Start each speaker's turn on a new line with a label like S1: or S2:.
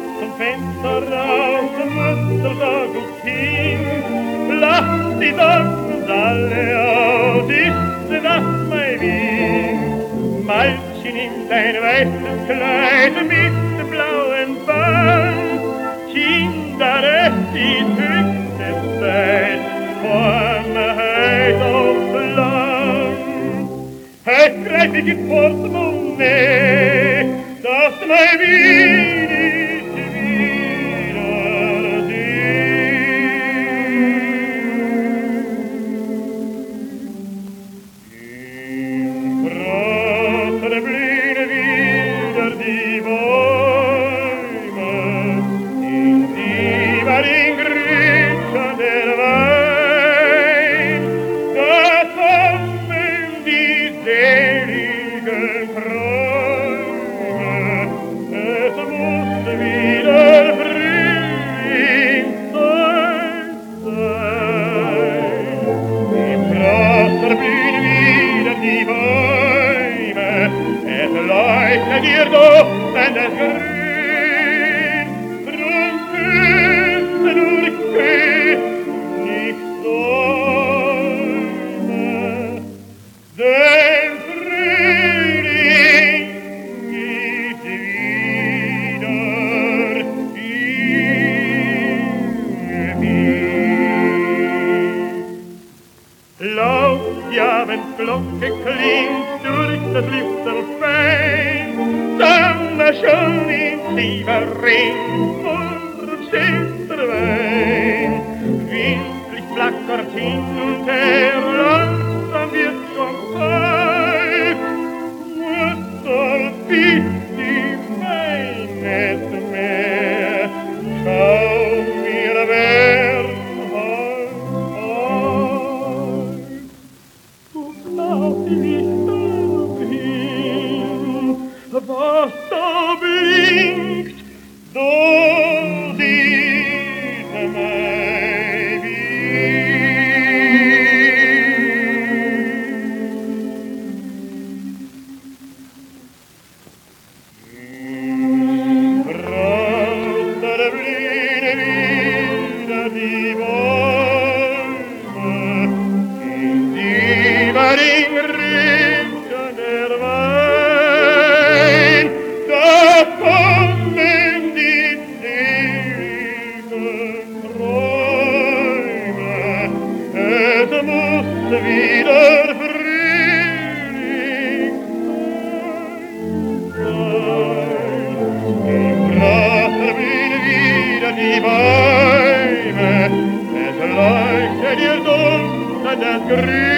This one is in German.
S1: zum Fenster raus, Mutter sagt, du Kind, lacht die Sonne alle aus, ist das mein Wien? Malchen in dein weißes Kleid mit dem blauen Band, Kinder, es ist höchste Zeit, komm heut aufs Land. Heut greif ich ins Portemonnaie, dass mein Wien ist wieder im Prater blühen wieder die Bäume, in die war in Grünchen der Wein, da kommen die seligen Träume, es muss wieder Frühling sein. Im Prater blühen wieder die Bäume, es leuchtet dir doch an das Grün, drum küsse nur nicht Säume, denn Frühling ist wieder in Wien. Laut die Abendglocke klingt durch das Lüfterfein, Sonne schon in Sievering und steht der Wein. Windlich flackert hin und her, langsam wird schon kalt, Mutter, bist die meines Meer, schau mir Bernhard an. Du glaubst nicht dahin, was da bringt, doch diese mein Wien. Prater blühen wieder die Bäume, in die war in Grünchen der Wein, da kommen die seligen Träume, es muss wieder Frühling sein. Im Prater blühen wieder die Bäume, es leuchtet dir dunkel das Grün.